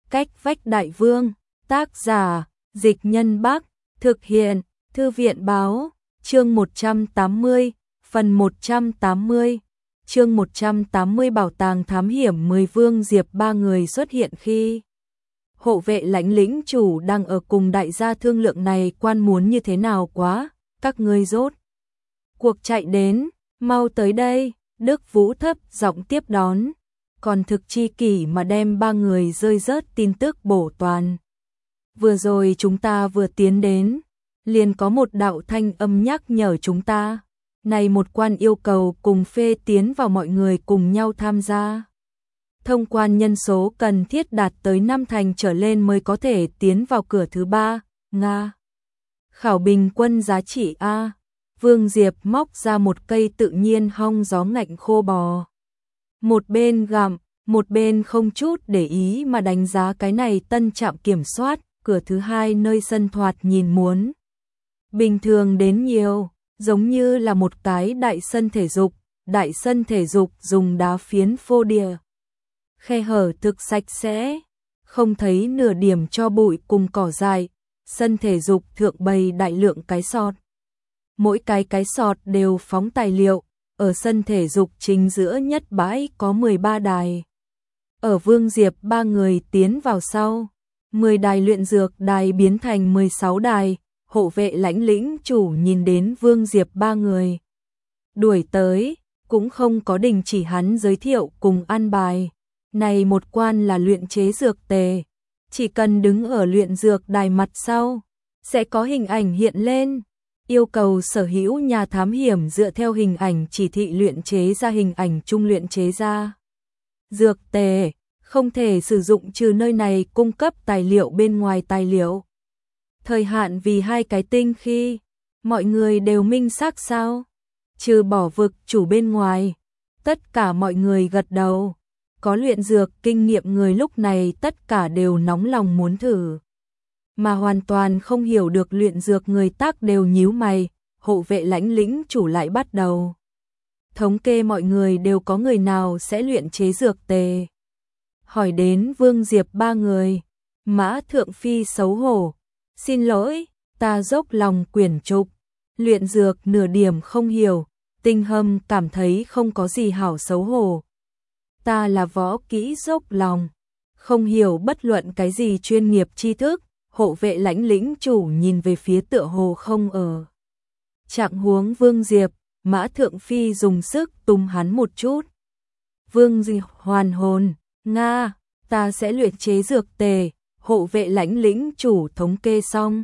Cách vách đại vương, tác giả, Dịch Nhân Bắc, thực hiện, Thư viện báo, chương 180, phần 180, chương 180 bảo tàng thám hiểm 10 Vương Diệp ba người xuất hiện khi hộ vệ lãnh lĩnh chủ đang ở cùng đại gia thương lượng này quan muốn như thế nào quá, các ngươi rốt cuộc chạy đến, mau tới đây, Đức Vũ thấp giọng tiếp đón, còn thực chi kỷ mà đem ba người rơi rớt tin tức bổ toàn. Vừa rồi chúng ta vừa tiến đến, liền có một đạo thanh âm nhắc nhở chúng ta, này một quan yêu cầu cùng phê tiến vào mọi người cùng nhau tham gia. Thông quan nhân số cần thiết đạt tới 5 thành trở lên mới có thể tiến vào cửa thứ 3, Nga. Khảo bình quân giá trị A. Vương Diệp móc ra một cây tự nhiên hong gió ngạnh khô bò. Một bên gặm, một bên không chút để ý mà đánh giá cái này tân trạm kiểm soát, cửa thứ 2 nơi sân thoạt nhìn muốn. Bình thường đến nhiều, giống như là một cái đại sân thể dục dùng đá phiến phô địa. Khe hở thực sạch sẽ, không thấy nửa điểm cho bụi cùng cỏ dại, sân thể dục thượng bày đại lượng cái sọt. Mỗi cái sọt đều phóng tài liệu, ở sân thể dục chính giữa nhất bãi có 13 đài. Ở Vương Diệp ba người tiến vào sau, 10 đài luyện dược đài biến thành 16 đài, hộ vệ lãnh lĩnh chủ nhìn đến Vương Diệp ba người. Đuổi tới, cũng không có đình chỉ hắn giới thiệu cùng an bài. Này một quan là luyện chế dược tề, chỉ cần đứng ở luyện dược đài mặt sau, sẽ có hình ảnh hiện lên. Yêu cầu sở hữu nhà thám hiểm dựa theo hình ảnh chỉ thị luyện chế ra hình ảnh chung luyện chế ra. Dược tề, không thể sử dụng trừ nơi này cung cấp tài liệu bên ngoài tài liệu. Thời hạn vì 2 cái tinh khi, mọi người đều minh xác sao? Trừ bỏ vực chủ bên ngoài, tất cả mọi người gật đầu. Có luyện dược kinh nghiệm người lúc này tất cả đều nóng lòng muốn thử. Mà hoàn toàn không hiểu được luyện dược người tác đều nhíu mày, hộ vệ lãnh lĩnh chủ lại bắt đầu. Thống kê mọi người đều có người nào sẽ luyện chế dược tề. Hỏi đến Vương Diệp ba người, Mã Thượng Phi xấu hổ. Xin lỗi, ta dốc lòng quyển trục, luyện dược nửa điểm không hiểu, Tinh Hâm cảm thấy không có gì hảo xấu hổ. Ta là võ kỹ dốc lòng, không hiểu bất luận cái gì chuyên nghiệp tri thức, hộ vệ lãnh lĩnh chủ nhìn về phía tựa hồ không ở. Trạng huống Vương Diệp, Mã Thượng Phi dùng sức tung hắn một chút. Vương Diệp hoàn hồn, Nga, ta sẽ luyện chế dược tề, hộ vệ lãnh lĩnh chủ thống kê xong.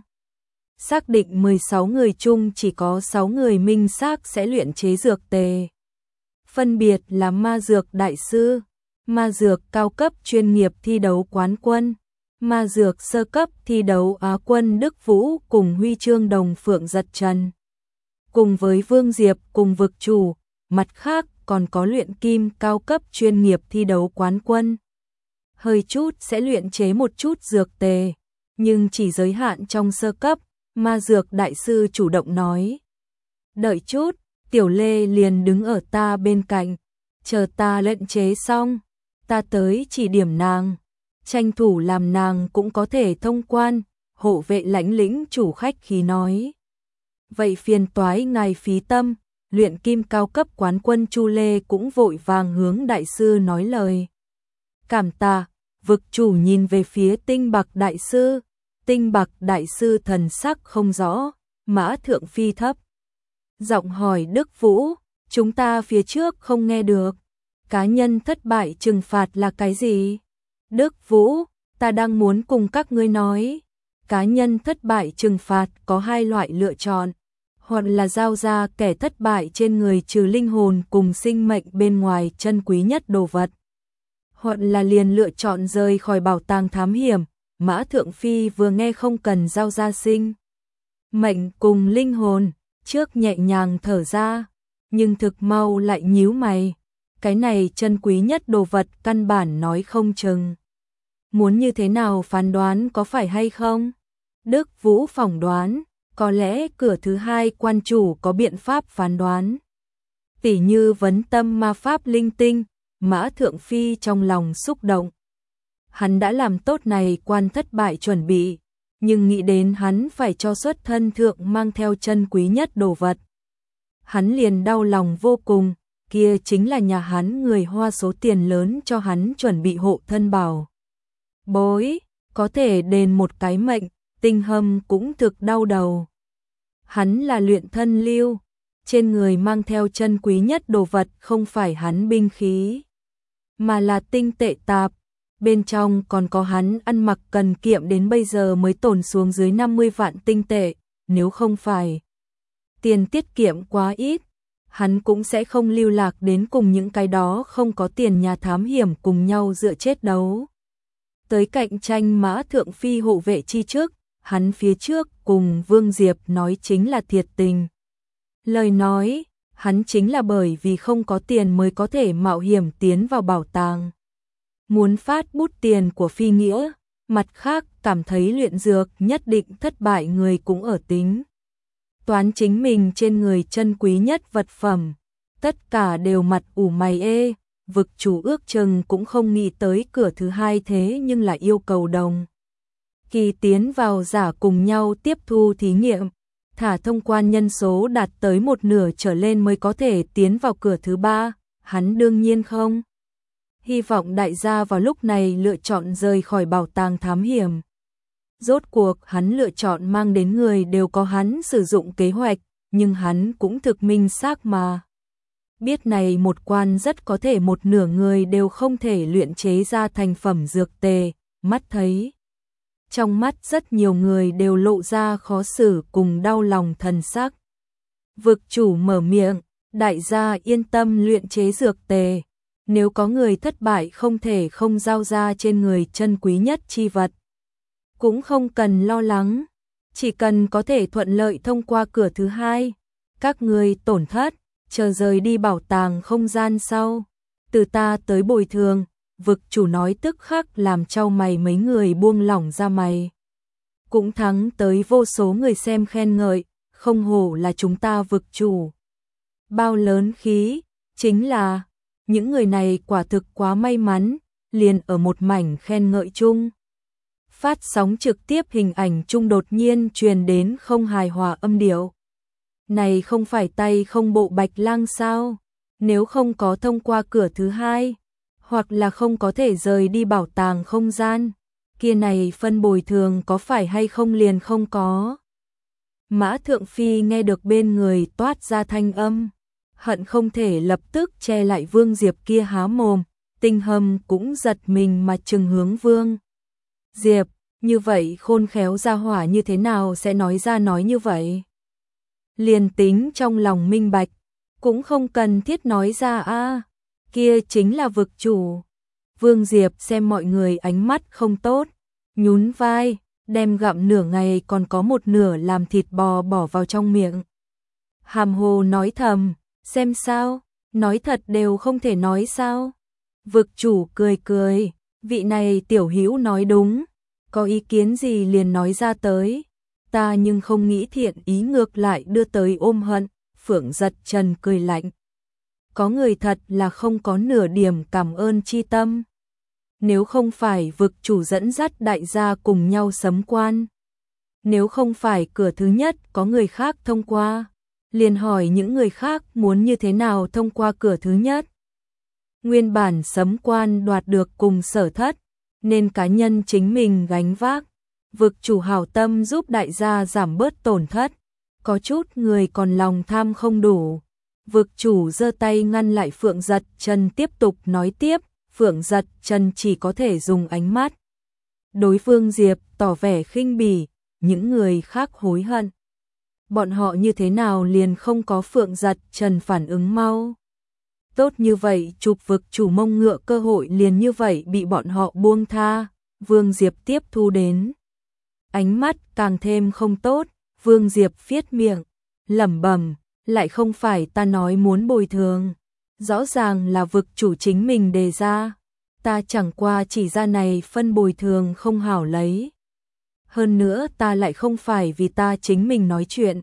Xác định 16 người chung chỉ có 6 người minh xác sẽ luyện chế dược tề. Phân biệt là ma dược đại sư, ma dược cao cấp chuyên nghiệp thi đấu quán quân, ma dược sơ cấp thi đấu Á quân Đức Vũ cùng huy chương đồng phượng giật trần. Cùng với Vương Diệp cùng vực chủ, mặt khác còn có luyện kim cao cấp chuyên nghiệp thi đấu quán quân. Hơi chút sẽ luyện chế một chút dược tề, nhưng chỉ giới hạn trong sơ cấp, ma dược đại sư chủ động nói. Đợi chút, Tiểu Lê liền đứng ở ta bên cạnh, chờ ta luyện chế xong, ta tới chỉ điểm nàng, tranh thủ làm nàng cũng có thể thông quan, hộ vệ lãnh lĩnh chủ khách khí nói. Vậy phiền toái ngài phí tâm, luyện kim cao cấp quán quân Chu Lê cũng vội vàng hướng đại sư nói lời. Cảm tạ, vực chủ nhìn về phía Tinh Bạc đại sư, Tinh Bạc đại sư thần sắc không rõ, Mã Thượng Phi thấp giọng hỏi Đức Vũ, chúng ta phía trước không nghe được, cá nhân thất bại trừng phạt là cái gì? Đức Vũ, ta đang muốn cùng các ngươi nói, cá nhân thất bại trừng phạt có 2 loại lựa chọn, hoặc là giao ra kẻ thất bại trên người trừ linh hồn cùng sinh mệnh bên ngoài chân quý nhất đồ vật, hoặc là liền lựa chọn rời khỏi bảo tàng thám hiểm. Mã Thượng Phi vừa nghe không cần giao ra sinh mệnh cùng linh hồn, trước nhẹ nhàng thở ra, nhưng thực mau lại nhíu mày, cái này chân quý nhất đồ vật căn bản nói không chừng. Muốn như thế nào phán đoán có phải hay không? Đức Vũ phỏng đoán, có lẽ cửa thứ 2 quan chủ có biện pháp phán đoán. Tỉ như vấn tâm ma pháp linh tinh, Mã Thượng Phi trong lòng xúc động. Hắn đã làm tốt này quan thất bại chuẩn bị, nhưng nghĩ đến hắn phải cho xuất thân thượng mang theo chân quý nhất đồ vật. Hắn liền đau lòng vô cùng, kia chính là nhà hắn người hoa số tiền lớn cho hắn chuẩn bị hộ thân bảo bối, có thể đền một cái mệnh, Tinh Hâm cũng thực đau đầu. Hắn là luyện thân lưu, trên người mang theo chân quý nhất đồ vật không phải hắn binh khí, mà là tinh tệ tạp, bên trong còn có hắn ăn mặc cần kiệm đến bây giờ mới tồn xuống dưới 50 vạn tinh tệ, nếu không phải tiền tiết kiệm quá ít, hắn cũng sẽ không lưu lạc đến cùng những cái đó không có tiền nhà thám hiểm cùng nhau dựa chết đấu. Tới cạnh tranh Mã Thượng Phi hộ vệ chi trước, hắn phía trước cùng Vương Diệp nói chính là thiệt tình. Lời nói, hắn chính là bởi vì không có tiền mới có thể mạo hiểm tiến vào bảo tàng. Muốn phát bút tiền của Phi Nghĩa, mặt khác cảm thấy luyện dược nhất định thất bại người cũng ở tính. Toán chính mình trên người chân quý nhất vật phẩm, tất cả đều mặt ủ mày ê, vực chủ ước chừng cũng không nghĩ tới cửa thứ hai thế nhưng lại yêu cầu đồng. Kỳ tiến vào giả cùng nhau tiếp thu thí nghiệm, thả thông quan nhân số đạt tới một nửa trở lên mới có thể tiến vào cửa thứ ba, hắn đương nhiên không. Hy vọng đại gia vào lúc này lựa chọn rời khỏi bảo tàng thám hiểm. Rốt cuộc hắn lựa chọn mang đến người đều có hắn sử dụng kế hoạch, nhưng hắn cũng thực minh xác mà. Biết này một quan rất có thể một nửa người đều không thể luyện chế ra thành phẩm dược tề, mắt thấy. Trong mắt rất nhiều người đều lộ ra khó xử cùng đau lòng thần sắc. Vực chủ mở miệng, đại gia yên tâm luyện chế dược tề. Nếu có người thất bại không thể không giao ra trên người chân quý nhất chi vật. Cũng không cần lo lắng, chỉ cần có thể thuận lợi thông qua cửa thứ hai. Các người tổn thất, chờ rời đi bảo tàng không gian sau. Từ ta tới bồi thường, vực chủ nói tức khắc làm trao mày mấy người buông lỏng ra mày. Cũng thắng tới vô số người xem khen ngợi, không hổ là chúng ta vực chủ. Bao lớn khí, chính là, những người này quả thực quá may mắn, liền ở một mảnh khen ngợi chung. Phát sóng trực tiếp hình ảnh chung đột nhiên truyền đến không hài hòa âm điệu. Này không phải tay không bộ Bạch Lang sao? Nếu không có thông qua cửa thứ hai, hoặc là không có thể rời đi bảo tàng không gian, kia này phân bồi thường có phải hay không liền không có. Mã Thượng Phi nghe được bên người toát ra thanh âm, hận không thể lập tức che lại Vương Diệp kia há mồm, Tinh Hâm cũng giật mình mà trừng hướng Vương Diệp, như vậy khôn khéo ra hỏa như thế nào sẽ nói ra nói như vậy? Liền tính trong lòng minh bạch, cũng không cần thiết nói ra a, kia chính là vực chủ. Vương Diệp xem mọi người ánh mắt không tốt, nhún vai, đem gặm nửa ngày còn có một nửa làm thịt bò bỏ vào trong miệng. Hàm hồ nói thầm, xem sao, nói thật đều không thể nói sao. Vực chủ cười cười, vị này tiểu hữu nói đúng, có ý kiến gì liền nói ra tới. Ta nhưng không nghĩ thiện ý ngược lại đưa tới ôm hận, Phượng Giật Trần cười lạnh. Có người thật là không có nửa điểm cảm ơn chi tâm. Nếu không phải vực chủ dẫn dắt đại gia cùng nhau sấm quan. Nếu không phải cửa thứ nhất có người khác thông qua, liền hỏi những người khác muốn như thế nào thông qua cửa thứ nhất. Nguyên bản sấm quan đoạt được cùng Sở Thất, nên cá nhân chính mình gánh vác. Vực chủ hảo tâm giúp đại gia giảm bớt tổn thất, có chút người còn lòng tham không đủ. Vực chủ giơ tay ngăn lại Phượng Giật Trần tiếp tục nói tiếp, Phượng Giật Trần chỉ có thể dùng ánh mắt. Đối phương Diệp tỏ vẻ khinh bỉ, những người khác hối hận. Bọn họ như thế nào liền không có Phượng Giật Trần phản ứng mau. Tốt như vậy chụp vực chủ mông ngựa cơ hội liền như vậy bị bọn họ buông tha, Vương Diệp tiếp thu đến. Ánh mắt càng thêm không tốt, Vương Diệp phiết miệng, lẩm bẩm, lại không phải ta nói muốn bồi thường. Rõ ràng là vực chủ chính mình đề ra, ta chẳng qua chỉ ra này phân bồi thường không hảo lấy. Hơn nữa ta lại không phải vì ta chính mình nói chuyện.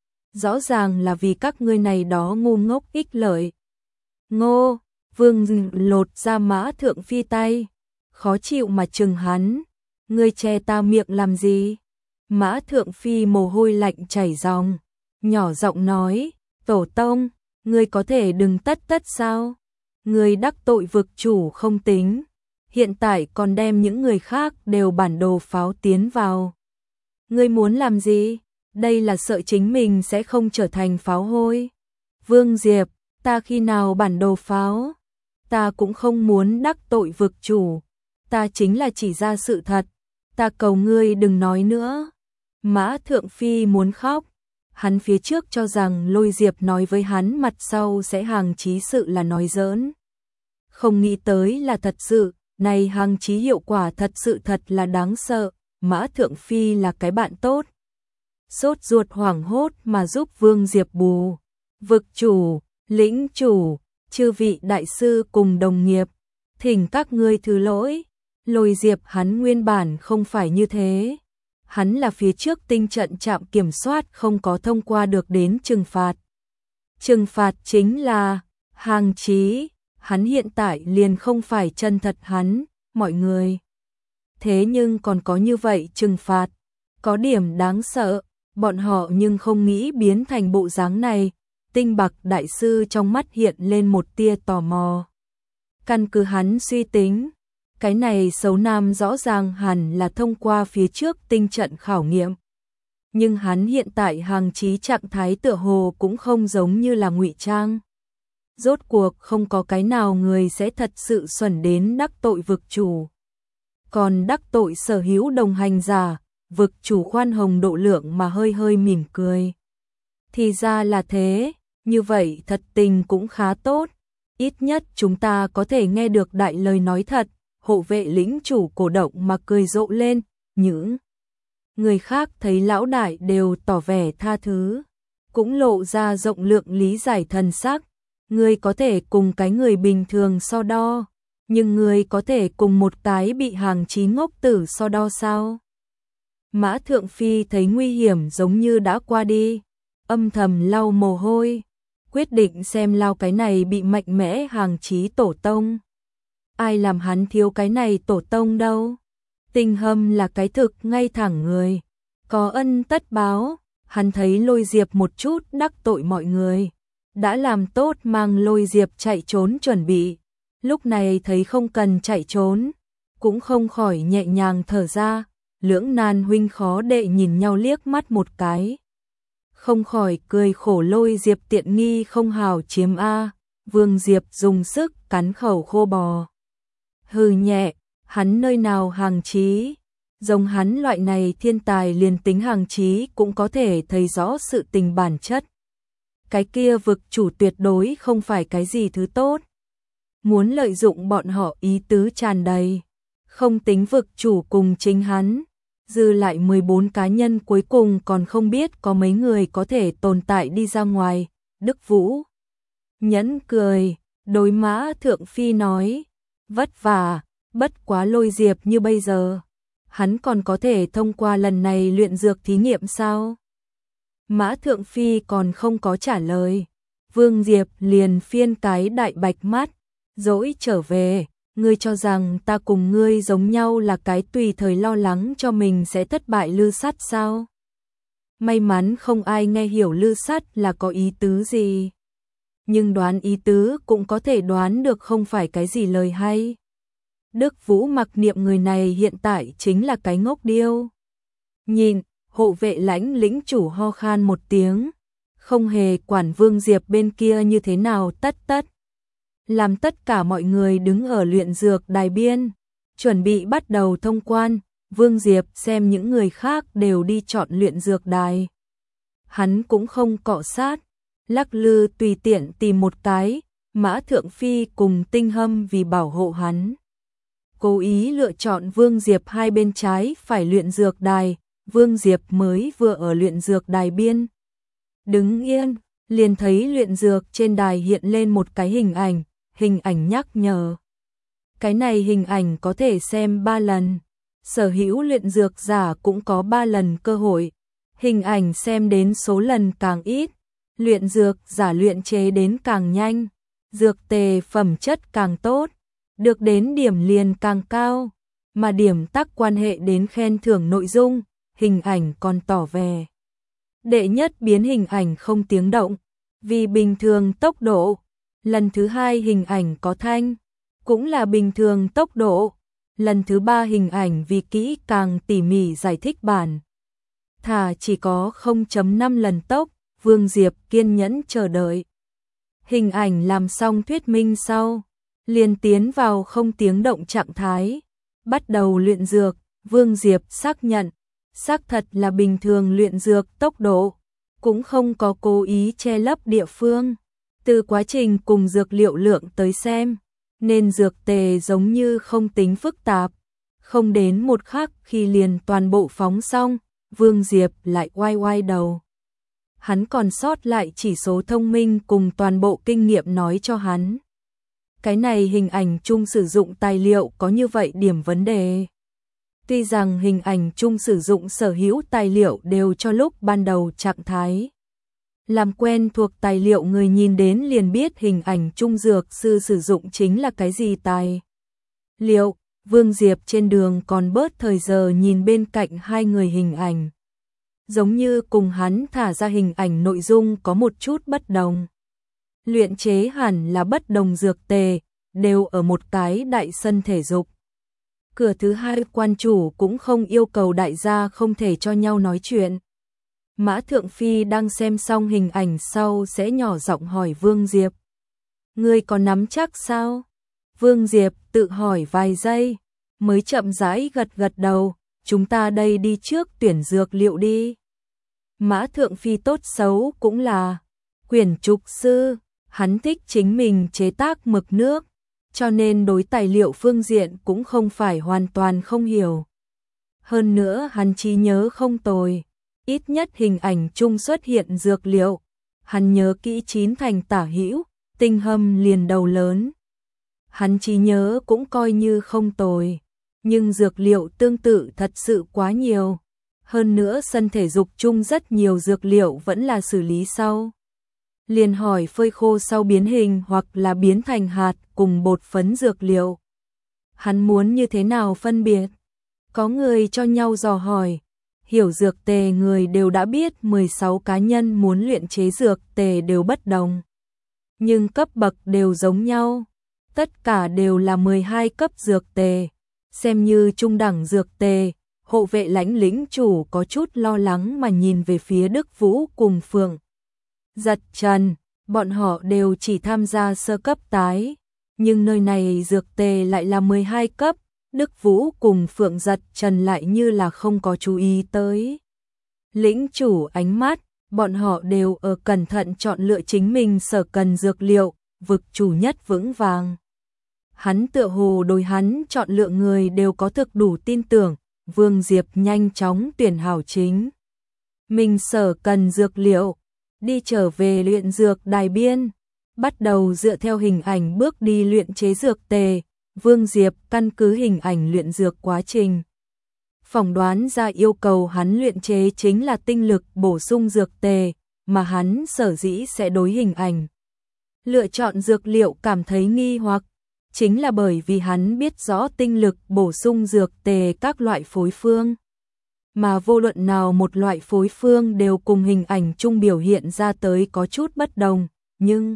Rõ ràng là vì các ngươi này đó ngu ngốc ích lợi. Ngô, Vương lột ra Mã Thượng Phi tay. khó chịu mà chừng hắn. Ngươi che ta miệng làm gì? Mã Thượng Phi mồ hôi lạnh chảy ròng, nhỏ giọng nói, tổ tông, ngươi có thể đừng tất sao? Ngươi đắc tội vực chủ không tính, hiện tại còn đem những người khác đều bản đồ pháo tiến vào. Ngươi muốn làm gì? Đây là sợ chính mình sẽ không trở thành pháo hôi. Vương Diệp, ta khi nào bản đồ pháo? Ta cũng không muốn đắc tội vực chủ, ta chính là chỉ ra sự thật, ta cầu ngươi đừng nói nữa. Mã Thượng Phi muốn khóc, hắn phía trước cho rằng Lôi Diệp nói với hắn mặt sau sẽ hàng chí sự là nói giỡn. Không nghĩ tới là thật sự, này hàng chí hiệu quả thật sự thật là đáng sợ, Mã Thượng Phi là cái bạn tốt. Sốt ruột hoảng hốt mà giúp Vương Diệp bù. Vực chủ, lĩnh chủ, chư vị đại sư cùng đồng nghiệp, thỉnh các ngươi thứ lỗi. Lôi Diệp hắn nguyên bản không phải như thế. Hắn là phía trước tinh trận trạm kiểm soát không có thông qua được đến trừng phạt. Trừng phạt chính là hàng chí, hắn hiện tại liền không phải chân thật hắn, mọi người. Thế nhưng còn có như vậy trừng phạt, có điểm đáng sợ, bọn họ nhưng không nghĩ biến thành bộ dáng này. Tinh Bạc đại sư trong mắt hiện lên một tia tò mò. Căn cứ hắn suy tính, cái này xấu nam rõ ràng hẳn là thông qua phía trước tinh trận khảo nghiệm. Nhưng hắn hiện tại hàng chí trạng thái tựa hồ cũng không giống như là ngụy trang. Rốt cuộc không có cái nào người sẽ thật sự xuẩn đến đắc tội vực chủ. Còn đắc tội sở hữu đồng hành giả, vực chủ khoan hồng độ lượng mà hơi hơi mỉm cười. Thì ra là thế, như vậy thật tình cũng khá tốt. Ít nhất chúng ta có thể nghe được đại lời nói thật. Hộ vệ lĩnh chủ cổ động mà cười rộ lên, những người khác thấy lão đại đều tỏ vẻ tha thứ, cũng lộ ra rộng lượng lý giải thần sắc. Ngươi có thể cùng cái người bình thường so đo, nhưng ngươi có thể cùng một cái bị hàng chí ngốc tử so đo sao? Mã Thượng Phi thấy nguy hiểm giống như đã qua đi, âm thầm lau mồ hôi, quyết định xem lao cái này bị mạnh mẽ hàng chí tổ tông. Ai làm hắn thiếu cái này tổ tông đâu? Tinh Hâm là cái thực ngay thẳng người, có ân tất báo. Hắn thấy Lôi Diệp một chút đắc tội mọi người, đã làm tốt mang Lôi Diệp chạy trốn chuẩn bị. Lúc này thấy không cần chạy trốn, cũng không khỏi nhẹ nhàng thở ra. Lưỡng nan huynh khó đệ nhìn nhau liếc mắt một cái, không khỏi cười khổ. Lôi Diệp tiện nghi không hào chiếm a. Vương Diệp dùng sức cắn khẩu khô bò. Hừ nhẹ, hắn nơi nào hàng chí, giống hắn loại này thiên tài liền tính hàng chí cũng có thể thấy rõ sự tình bản chất. Cái kia vực chủ tuyệt đối không phải cái gì thứ tốt. Muốn lợi dụng bọn họ ý tứ tràn đầy, không tính vực chủ cùng chính hắn. Dư lại 14 cá nhân cuối cùng còn không biết có mấy người có thể tồn tại đi ra ngoài. Đức Vũ nhẫn cười, đối Mã Thượng Phi nói, vất vả, bất quá Lôi Diệp như bây giờ, hắn còn có thể thông qua lần này luyện dược thí nghiệm sao? Mã Thượng Phi còn không có trả lời, Vương Diệp liền phiên cái đại bạch mắt, dỗi trở về. Ngươi cho rằng ta cùng ngươi giống nhau là cái tùy thời lo lắng cho mình sẽ thất bại lư sắt sao? May mắn không ai nghe hiểu lư sắt là có ý tứ gì. Nhưng đoán ý tứ cũng có thể đoán được không phải cái gì lời hay. Đức Vũ mặc niệm người này hiện tại chính là cái ngốc điêu. Nhìn, hộ vệ lãnh lĩnh chủ ho khan một tiếng, không hề quản Vương Diệp bên kia như thế nào tất. Làm tất cả mọi người đứng ở luyện dược đài biên, chuẩn bị bắt đầu thông quan. Vương Diệp xem những người khác đều đi chọn luyện dược đài. Hắn cũng không cọ sát, lắc lư tùy tiện tìm một cái. Mã Thượng Phi cùng Tinh Hâm vì bảo hộ hắn, cố ý lựa chọn Vương Diệp hai bên trái phải luyện dược đài. Vương Diệp mới vừa ở luyện dược đài biên đứng yên, liền thấy luyện dược trên đài hiện lên một cái hình ảnh nhắc nhở. Cái này hình ảnh có thể xem 3 lần, sở hữu luyện dược giả cũng có 3 lần cơ hội. Hình ảnh xem đến số lần càng ít, luyện dược giả luyện chế đến càng nhanh, dược tề phẩm chất càng tốt. được đến điểm liền càng cao, mà điểm tác quan hệ đến khen thưởng nội dung, hình ảnh còn tỏ vẻ. Đệ nhất biến hình ảnh không tiếng động, vì bình thường tốc độ. Lần thứ hai hình ảnh có thanh, cũng là bình thường tốc độ. Lần thứ ba hình ảnh vì kỹ càng tỉ mỉ giải thích bản. Thả chỉ có 0.5 lần tốc, Vương Diệp kiên nhẫn chờ đợi. Hình ảnh làm xong thuyết minh sau, liền tiến vào không tiếng động trạng thái. Bắt đầu luyện dược, Vương Diệp xác nhận, xác thật là bình thường luyện dược tốc độ, cũng không có cố ý che lấp địa phương. Từ quá trình cùng dược liệu lượng tới xem, nên dược tề giống như không tính phức tạp, không đến một khắc khi liền toàn bộ phóng xong, Vương Diệp lại oai oai đầu. Hắn còn sót lại chỉ số thông minh cùng toàn bộ kinh nghiệm nói cho hắn. Cái này hình ảnh chung sử dụng tài liệu có như vậy điểm vấn đề. Tuy rằng hình ảnh chung sử dụng sở hữu tài liệu đều cho lúc ban đầu trạng thái. Làm quen thuộc tài liệu người nhìn đến liền biết hình ảnh chung dược sư sử dụng chính là cái gì tài liệu. Vương Diệp trên đường còn bớt thời giờ nhìn bên cạnh hai người hình ảnh. Giống như cùng hắn thả ra hình ảnh nội dung có một chút bất đồng. Luyện chế hẳn là bất đồng dược tề, đều ở một cái đại sân thể dục. Cửa thứ hai quan chủ cũng không yêu cầu đại gia không thể cho nhau nói chuyện. Mã Thượng Phi đang xem xong hình ảnh sau sẽ nhỏ giọng hỏi Vương Diệp. Ngươi có nắm chắc sao? Vương Diệp tự hỏi vài giây, mới chậm rãi gật gật đầu, chúng ta đây đi trước tuyển dược liệu đi. Mã Thượng Phi tốt xấu cũng là quyển trục sư, hắn thích chính mình chế tác mực nước, cho nên đối tài liệu phương diện cũng không phải hoàn toàn không hiểu. Hơn nữa hắn trí nhớ không tồi, ít nhất hình ảnh chung xuất hiện dược liệu, hắn nhớ kỹ 9 thành tả hữu, tinh hâm liền đầu lớn. Hắn trí nhớ cũng coi như không tồi, nhưng dược liệu tương tự thật sự quá nhiều. Hơn nữa sân thể dục chung rất nhiều dược liệu vẫn là xử lý sau. Liền hỏi phơi khô sau biến hình hoặc là biến thành hạt cùng bột phấn dược liệu. Hắn muốn như thế nào phân biệt? Có người cho nhau dò hỏi. Hiểu dược tề người đều đã biết 16 cá nhân muốn luyện chế dược tề đều bất đồng. Nhưng cấp bậc đều giống nhau. Tất cả đều là 12 cấp dược tề. Xem như trung đẳng dược tề. Hộ vệ lãnh lĩnh chủ có chút lo lắng mà nhìn về phía Đức Vũ cùng Phượng Giật Trần, bọn họ đều chỉ tham gia sơ cấp tái, nhưng nơi này dược tề lại là 12 cấp, Đức Vũ cùng Phượng Giật Trần lại như là không có chú ý tới. Lĩnh chủ ánh mắt, bọn họ đều ở cẩn thận chọn lựa chính mình sở cần dược liệu, vực chủ nhất vững vàng. Hắn tựa hồ đối hắn chọn lựa người đều có thực đủ tin tưởng. Vương Diệp nhanh chóng tuyển hảo chính. Mình sở cần dược liệu, đi trở về luyện dược đài biên, bắt đầu dựa theo hình ảnh bước đi luyện chế dược tề. Vương Diệp căn cứ hình ảnh luyện dược quá trình. Phỏng đoán ra yêu cầu hắn luyện chế chính là tinh lực bổ sung dược tề, mà hắn sở dĩ sẽ đối hình ảnh. Lựa chọn dược liệu cảm thấy nghi hoặc. Chính là bởi vì hắn biết rõ tinh lực bổ sung dược tề các loại phối phương. Mà vô luận nào một loại phối phương đều cùng hình ảnh chung biểu hiện ra tới có chút bất đồng, nhưng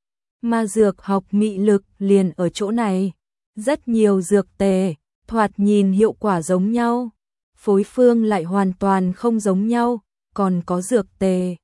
mà dược học mị lực liền ở chỗ này. Rất nhiều dược tề, thoạt nhìn hiệu quả giống nhau, phối phương lại hoàn toàn không giống nhau, còn có dược tề.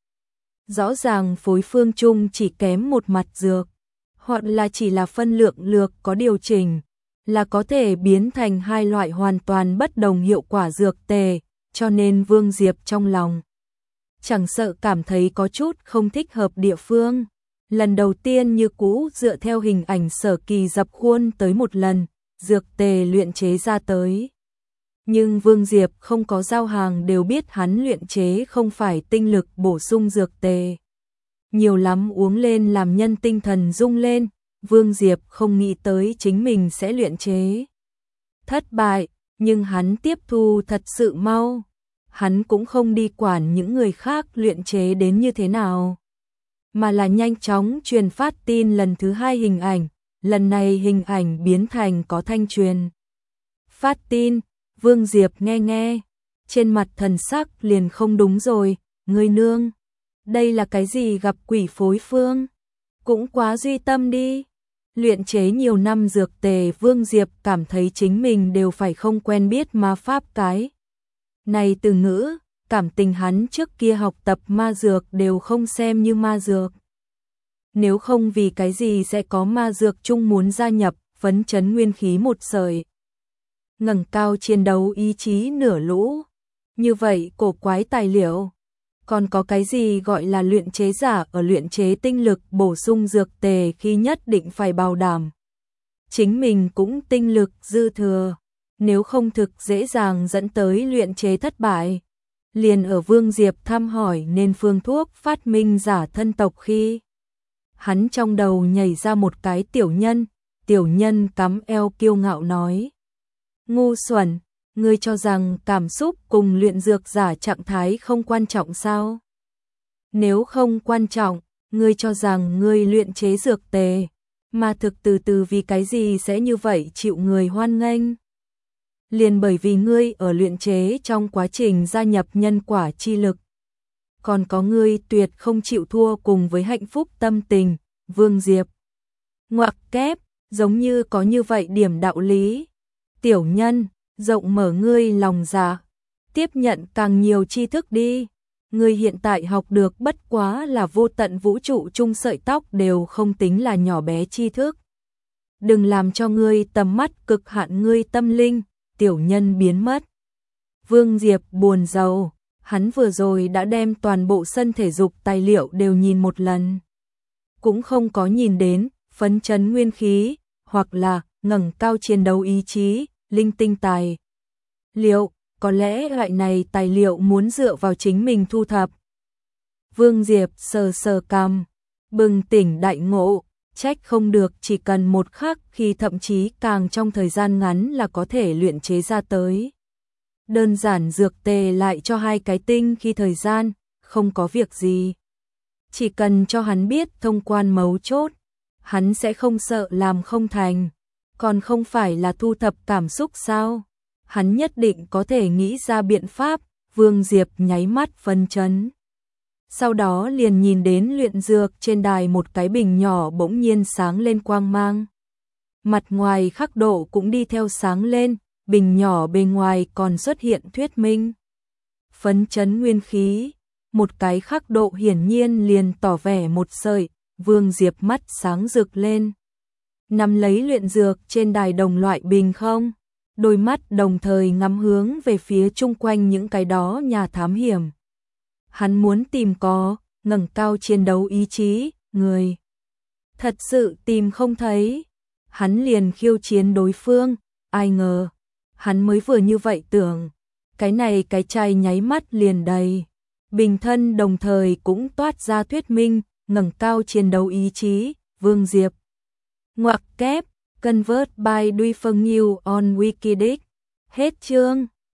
Rõ ràng phối phương chung chỉ kém một mặt dược. Hoặc là chỉ là phân lượng lược có điều chỉnh, là có thể biến thành hai loại hoàn toàn bất đồng hiệu quả dược tề, cho nên Vương Diệp trong lòng chẳng sợ cảm thấy có chút không thích hợp địa phương. Lần đầu tiên như cũ dựa theo hình ảnh sở kỳ dập khuôn tới một lần, dược tề luyện chế ra tới. Nhưng Vương Diệp không có giao hàng đều biết hắn luyện chế không phải tinh lực bổ sung dược tề. Nhiều lắm uống lên làm nhân tinh thần rung lên, Vương Diệp không nghĩ tới chính mình sẽ luyện chế. Thất bại, nhưng hắn tiếp thu thật sự mau. Hắn cũng không đi quản những người khác luyện chế đến như thế nào, mà là nhanh chóng truyền phát tin lần thứ hai hình ảnh. lần này hình ảnh biến thành có thanh truyền. Phát tin, Vương Diệp nghe, trên mặt thần sắc liền không đúng rồi, ngươi nương, đây là cái gì gặp quỷ phối phương, cũng quá duy tâm đi. Luyện chế nhiều năm dược tề, Vương Diệp cảm thấy chính mình đều phải không quen biết ma pháp cái này từ ngữ, cảm tình hắn trước kia học tập ma dược đều không xem như ma dược. Nếu không vì cái gì sẽ có ma dược chung muốn gia nhập, phấn chấn nguyên khí một sợi. Ngẩng cao chiến đấu ý chí nửa lũ. Như vậy cổ quái tài liệu. Còn có cái gì gọi là luyện chế giả ở luyện chế tinh lực bổ sung dược tề khi nhất định phải bảo đảm. Chính mình cũng tinh lực dư thừa. Nếu không thực dễ dàng dẫn tới luyện chế thất bại. Liền ở Vương Diệp thăm hỏi nên phương thuốc phát minh giả thân tộc khi. Hắn trong đầu nhảy ra một cái tiểu nhân cắm eo kiêu ngạo nói. Ngu xuẩn, ngươi cho rằng cảm xúc cùng luyện dược giả trạng thái không quan trọng sao? Nếu không quan trọng, ngươi cho rằng ngươi luyện chế dược tề, mà thực từ vì cái gì sẽ như vậy chịu người hoan nghênh? Liền bởi vì ngươi ở luyện chế trong quá trình gia nhập nhân quả chi lực. Còn có ngươi tuyệt không chịu thua cùng với hạnh phúc tâm tình, Vương Diệp. Ngoặc kép, giống như có như vậy điểm đạo lý. Tiểu nhân, rộng mở ngươi lòng dạ, tiếp nhận càng nhiều tri thức đi. Ngươi hiện tại học được bất quá là vô tận vũ trụ chung sợi tóc đều không tính là nhỏ bé tri thức. Đừng làm cho ngươi tầm mắt cực hạn ngươi tâm linh, tiểu nhân biến mất. Vương Diệp buồn rầu, hắn vừa rồi đã đem toàn bộ sân thể dục tài liệu đều nhìn một lần. Cũng không có nhìn đến phấn chấn nguyên khí, hoặc là ngẩng cao chiến đấu ý chí, linh tinh tài liệu, có lẽ loại này tài liệu muốn dựa vào chính mình thu thập. Vương Diệp sờ cằm, bừng tỉnh đại ngộ, trách không được chỉ cần một khắc khi thậm chí càng trong thời gian ngắn là có thể luyện chế ra tới. Đơn giản dược tề lại cho 2 cái tinh khi thời gian, không có việc gì. Chỉ cần cho hắn biết thông quan mấu chốt, hắn sẽ không sợ làm không thành. Còn không phải là thu thập cảm xúc sao? Hắn nhất định có thể nghĩ ra biện pháp, Vương Diệp nháy mắt phấn chấn. Sau đó liền nhìn đến luyện dược trên đài một cái bình nhỏ bỗng nhiên sáng lên quang mang. Mặt ngoài khắc độ cũng đi theo sáng lên, bình nhỏ bên ngoài còn xuất hiện thuyết minh. Phấn chấn nguyên khí, một cái khắc độ hiển nhiên liền tỏ vẻ một sợi, Vương Diệp mắt sáng rực lên. Nắm lấy luyện dược trên đài đồng loại bình không, đôi mắt đồng thời ngắm hướng về phía chung quanh những cái đó nhà thám hiểm. Hắn muốn tìm có, ngẩng cao chiến đấu ý chí, người. Thật sự tìm không thấy, hắn liền khiêu chiến đối phương, ai ngờ, hắn mới vừa như vậy tưởng, cái này cái chai nháy mắt liền đầy. Bình thân đồng thời cũng toát ra thuyết minh, ngẩng cao chiến đấu ý chí, Vương Diệp. Ngoặc kép, convert by Duy Phân New on Wikidic. Hết chương.